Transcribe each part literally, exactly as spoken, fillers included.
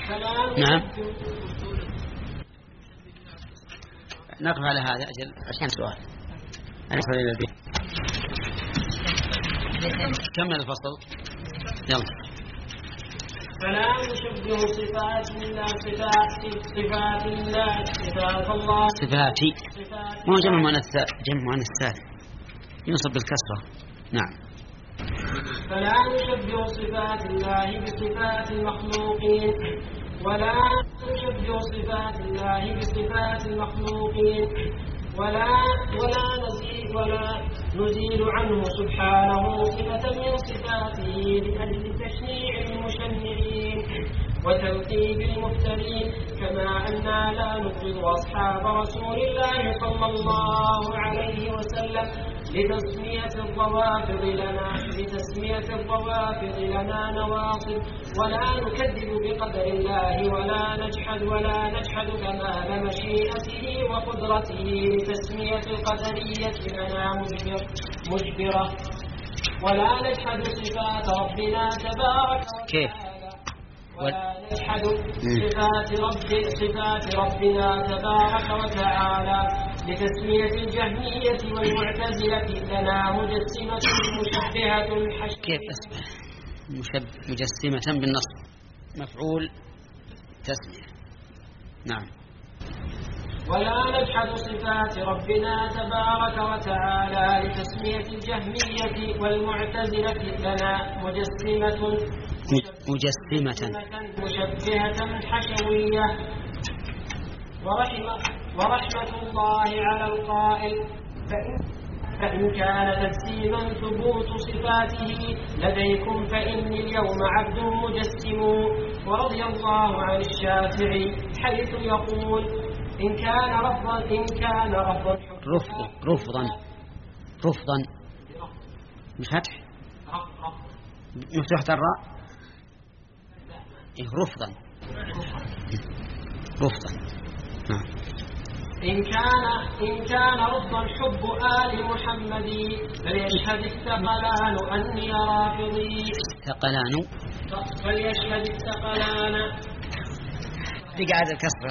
نعم نقف على هذا أجل عشان سؤال ندخل إلى البيت. كمل الفصل يلا. فلا نشبه صفات الله صفات صفات الله صفات الله صفاتي مو جمع مؤنث جمع مؤنث ثالث ينصب بالكسرة. نعم. فلا نشبه صفات الله بصفات المخلوقين ولا نشبه صفات الله بصفات المخلوقين ولا ولا نزيد ولا نزيل عنه سبحانه صفة من صفاته لأجل تشنيع المشنعين وترتيب المفترين كما أننا لا نبغض أصحاب رسول الله صلى الله عليه وسلم لتسمية الروافض لنا لتسمية الروافض لنا نواصب ولا نكذب بقدر الله ولا نجحد ولا نجحد كمال مشيئته وقدرته لتسمية القدرية لنا مجبر مجبرة ولا نجحد صفات ربنا تبارك وتعالى ولا نجحد صفات رب صفات ربنا تبارك وتعالى لتسمية الجهمية والمعتزلة لنا مجسمة مشبهة حشوية. كيف اسمه مشب... مجسمة بالنص مفعول تسمية. نعم. ولا نجحد صفات ربنا تبارك وتعالى لتسمية الجهمية والمعتزلة لنا مجسمة مجسمة مشبهة حشوية. ورحمة, ورحمة الله على القائل فإن, فإن كان تجسيما ثبوت صفاته لديكم فإني اليوم عبد مجسم. ورضي الله عن الشافعي حيث يقول إن كان رفضا إن كان رفضا رفضا رفضا رفضا مش فتح مفتوحة الراء رفضا رفضا. نعم. إن كان إن كان رفضا حب آل محمد فليشهد الثقلان أني رافضي. ثقلان فليشهد الثقلان بقعد الكسرة.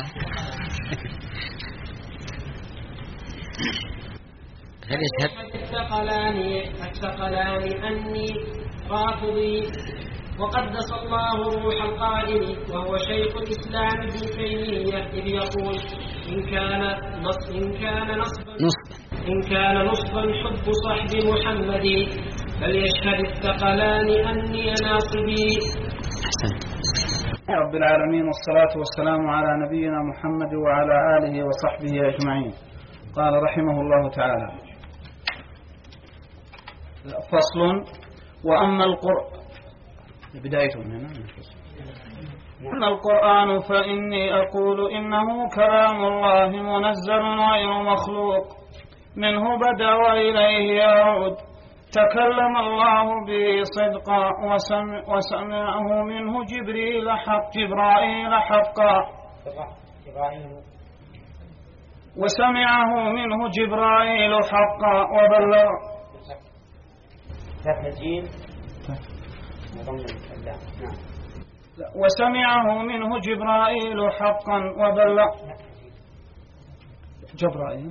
فليشهد الثقلان الثقلان أني رافضي. وقدس الله روح القائل وهو شيخ الإسلام ابن تيمية إذ يقول إن كان نص إن كان نصبا إن كان نصبا حب صحب محمد فليشهد الثقلان أني ناصبي. رب العالمين والصلاة والسلام على نبينا محمد وعلى آله وصحبه أجمعين. قال رحمه الله تعالى فصل. وأما القرآن بدايته من هنا. أما القرآن فإني أقول إنه كلام الله منزل غير مخلوق منه بدأ وإليه يعود. تكلم الله به صدقا وسمع وسمعه منه جبريل حق جبرائيل حقا وسمعه منه جبرائيل حقا وبلغ وسمعه منه جبرائيل حقا وبلغ جبرائيل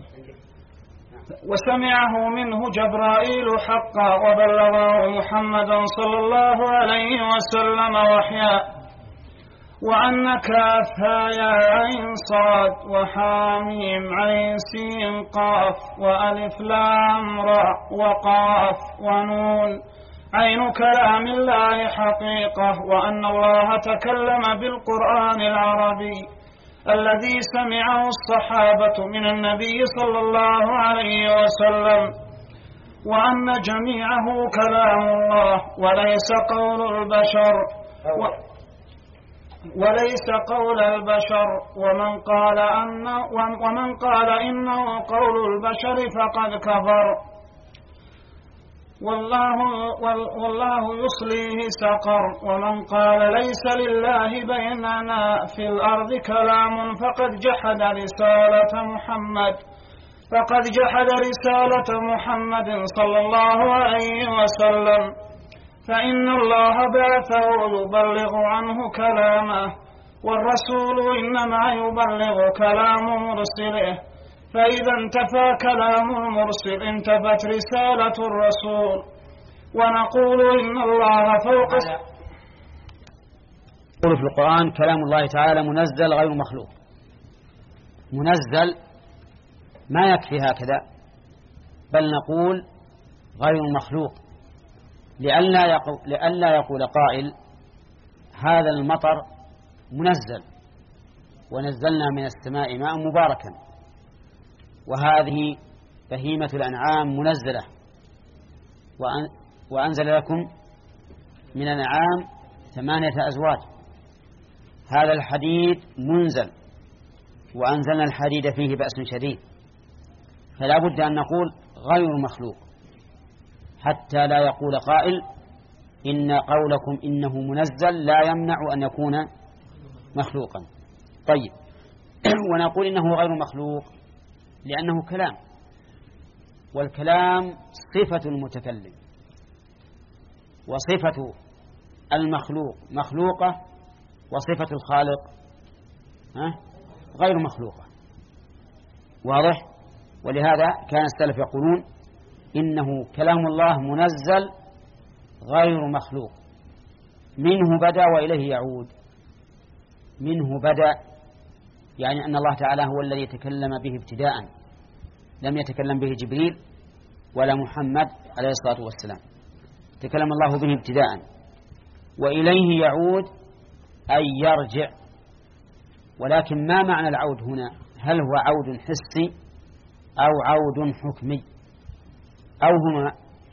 وسمعه منه جبرائيل حقا وبلغه محمد صلى الله عليه وسلم وحيا. وأن كافها يا عين صاد وحاميم عين سين قاف وألف لام را وقاف ونون عين كلام الله حقيقة. وأن الله تكلم بالقرآن العربي الذي سمعه الصحابة من النبي صلى الله عليه وسلم. وأن جميعه كلام الله وليس قول البشر و وليس قول البشر. ومن قال أن ومن قال إنه قول البشر فقد كفر. والله والله يصليه سقر. ومن قال ليس لله بيننا في الأرض كلام فقد جحد رسالة محمد فقد جحد رسالة محمد صلى الله عليه وسلم. فإن الله بعثه يبلغ عنه كلامه والرسول إنما يبلغ كلام مرسله، فإذا انتفى كلام المرسل انتفت رسالة الرسول. ونقول إن الله فوق. يقول في القرآن كلام الله تعالى منزل غير مخلوق. منزل ما يكفي هكذا، بل نقول غير مخلوق، لئلا يقول, لئلا يقول قائل هذا المطر منزل ونزلنا من السماء ماء مباركا، وهذه بهيمة الأنعام منزلة وأنزل لكم من الأنعام ثمانية أزواج، هذا الحديد منزل وأنزلنا الحديد فيه بأس شديد، فلا بد أن نقول غير مخلوق حتى لا يقول قائل إن قولكم إنه منزل لا يمنع أن يكون مخلوقا. طيب، ونقول إنه غير مخلوق لأنه كلام، والكلام صفة المتكلم، وصفة المخلوق مخلوقة، وصفة الخالق غير مخلوقة. واضح؟ ولهذا كان السلف يقولون إنه كلام الله منزل غير مخلوق، منه بدأ وإليه يعود. منه بدأ يعني أن الله تعالى هو الذي تكلم به ابتداء، لم يتكلم به جبريل ولا محمد عليه الصلاة والسلام، تكلم الله به ابتداء. وإليه يعود أي يرجع، ولكن ما معنى العود هنا؟ هل هو عود حسي أو عود حكمي أو هما؟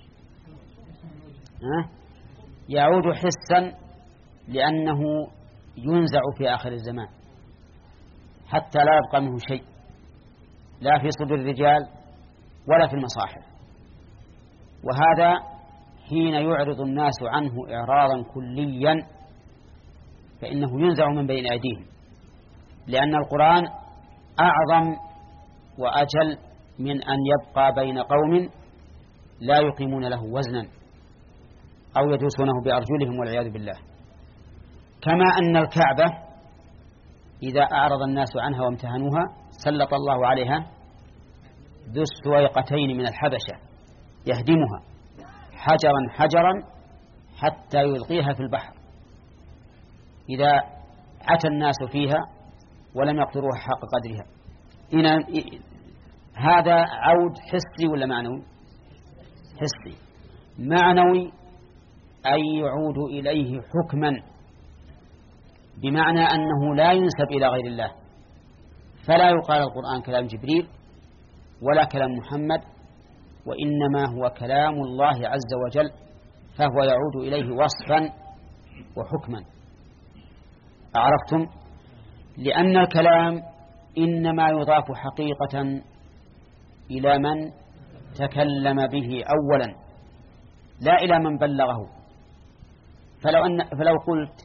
أه؟ يعود حسا لأنه ينزع في آخر الزمان حتى لا يبقى منه شيء، لا في صدور الرجال ولا في المصاحف، وهذا حين يعرض الناس عنه إعراضا كليا فإنه ينزع من بين أيديهم، لأن القرآن أعظم وأجل من أن يبقى بين قوم لا يقيمون له وزنا أو يدوسونه بأرجلهم والعياذ بالله. كما أن الكعبة إذا أعرض الناس عنها وامتهنوها سلط الله عليها ذو السويقتين من الحبشة يهدمها حجرا حجرا حتى يلقيها في البحر، إذا عتى الناس فيها ولم يقدروها حق قدرها. إن هذا عود حسي ولا معنوي؟ حسي. معنوي أي يعود إليه حكما، بمعنى أنه لا ينسب إلى غير الله، فلا يقال القرآن كلام جبريل ولا كلام محمد، وإنما هو كلام الله عز وجل، فهو يعود إليه وصفا وحكما. أعرفتم؟ لأن الكلام إنما يضاف حقيقة إلى من تكلم به أولا لا إلى من بلغه. فلو, أن فلو قلت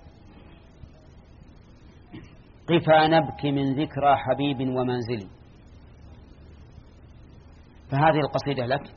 قفا نبكي من ذكرى حبيب ومنزلي، فهذه القصيدة لك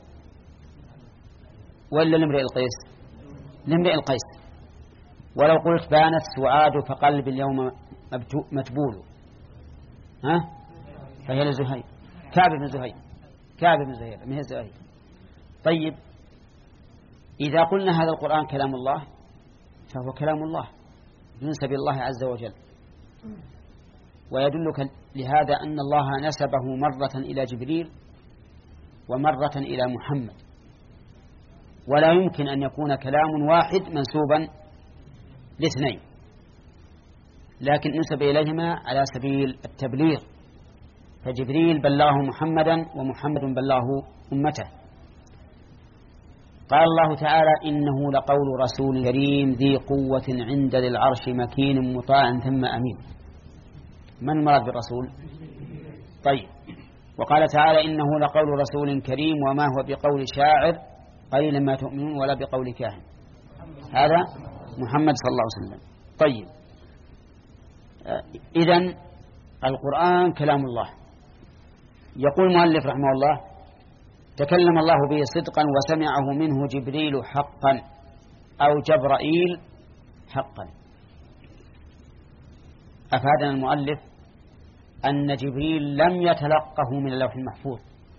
ولا لامرئ القيس؟ لامرئ القيس. ولو قلت بانت سعاد فقلب اليوم متبول، ها فهي لزهير، كعب بن زهير، كعب بن زهير من هي زهير. طيب، إذا قلنا هذا القرآن كلام الله فهو كلام الله ينسب الله عز وجل، ويدلك لهذا أن الله نسبه مرة إلى جبريل ومرة إلى محمد، ولا يمكن أن يكون كلام واحد منسوبا لاثنين، لكن نسب إليهما على سبيل التبليغ، فجبريل بلغه محمدا ومحمد بلغه أمته. قال الله تعالى إنه لقول رسول كريم ذي قوة عند ذي العرش مكين مطاع ثم أمين. من المراد بالرسول؟ طيب، وقال تعالى إنه لقول رسول كريم وما هو بقول شاعر قليلا ما تؤمنون ولا بقول كاهن. هذا محمد صلى الله عليه وسلم. طيب، إذن القرآن كلام الله. يقول المؤلف رحمه الله تكلم الله به صدقا وسمعه منه جبريل حقا أو جبرائيل حقا. أفادنا المؤلف أن جبريل لم يتلقه من اللوح المحفوظ،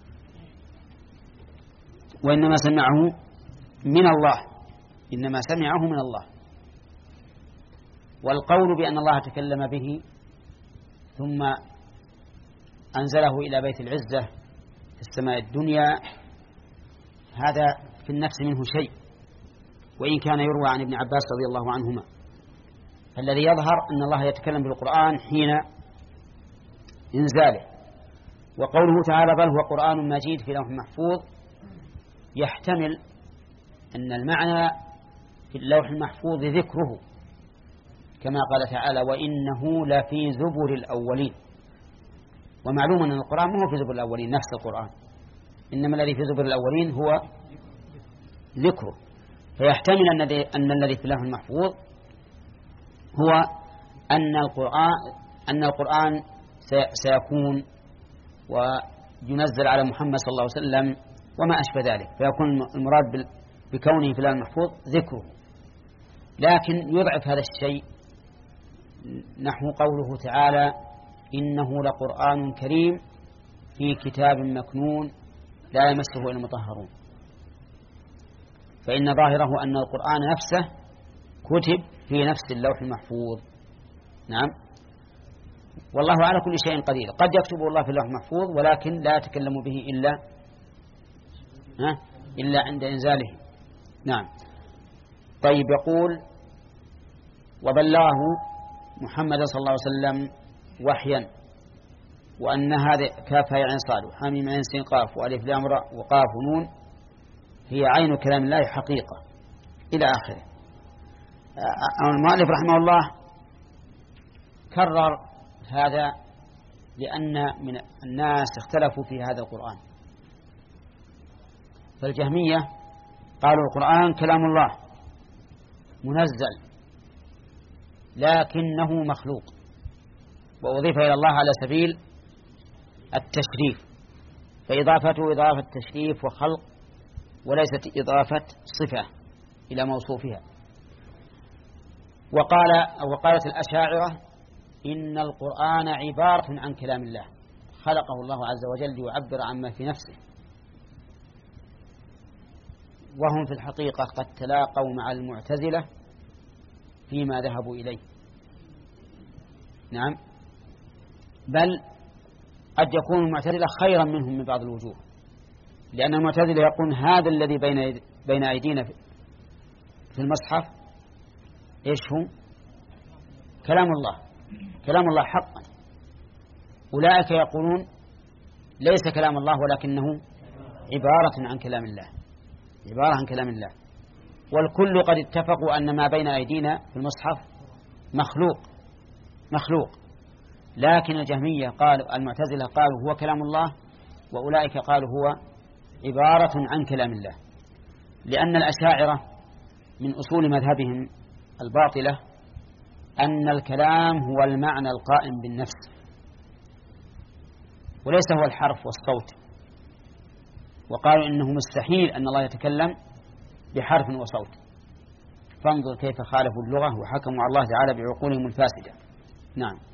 وإنما سمعه من الله، إنما سمعه من الله. والقول بأن الله تكلم به ثم أنزله إلى بيت العزة في السماء الدنيا هذا في النفس منه شيء، وإن كان يروى عن ابن عباس رضي الله عنهما. فالذي يظهر أن الله يتكلم بالقرآن حين إنزاله. وقوله تعالى بل هو قرآن مجيد في لوح محفوظ يحتمل أن المعنى في اللوح المحفوظ ذكره، كما قال تعالى وإنه لفي زبر الأولين. ومعلوم أن القرآن ما هو في زبر الأولين نفس القرآن، إنما الذي في زبر الأولين هو ذكره. فيحتمل أن الذي في اللوح المحفوظ هو أن القرآن أن القرآن سيكون وينزل على محمد صلى الله عليه وسلم وما أشبه ذلك، فيكون المراد بكونه في اللوح المحفوظ ذكره. لكن يضعف هذا الشيء نحو قوله تعالى إنه لقرآن كريم في كتاب مكنون لا يمسه إلا المطهرون، فإن ظاهره أن القرآن نفسه كتب في نفس اللوح المحفوظ. نعم، والله على كل شيء قدير. قد يكتبه الله في اللوح المحفوظ ولكن لا يتكلم به إلا ها إلا عند إنزاله. نعم. طيب، يقول وبلغه محمد صلى الله عليه وسلم وحيا، وأن هذه كاف عين صاد وحاميم عين سين قاف وألف لام راء وقاف ونون هي عين كلام الله حقيقة إلى آخره. المؤلف رحمه الله كرر هذا لأن من الناس اختلفوا في هذا القرآن. فالجهمية قالوا القرآن كلام الله منزل لكنه مخلوق، وأضيف إلى الله على سبيل التشريف، فإضافته إضافة تشريف وخلق وليست إضافة صفة إلى موصوفها. وقال أو وقالت الأشاعرة إن القرآن عبارة عن كلام الله خلقه الله عز وجل ليعبر عما في نفسه، وهم في الحقيقة قد تلاقوا مع المعتزلة فيما ذهبوا إليه. نعم، بل قد يكون المعتزلة خيرا منهم من بعض الوجوه، لأن المعتزلة يقول هذا الذي بين بين أيدينا في المصحف إيش هو؟ كلام الله، كلام الله حقا. أولئك يقولون ليس كلام الله ولكنه عبارة عن كلام الله، عبارة عن كلام الله. والكل قد اتفقوا أن ما بين أيدينا في المصحف مخلوق مخلوق لكن الجهمية قالوا المعتزلة قالوا هو كلام الله، وأولئك قالوا هو عبارة عن كلام الله. لأن الأشاعرة من أصول مذهبهم الباطلة أن الكلام هو المعنى القائم بالنفس وليس هو الحرف والصوت، وقالوا إنه مستحيل أن الله يتكلم بحرف وصوت. فانظر كيف خالفوا اللغة وحكموا على الله تعالى بعقولهم الفاسدة. نعم.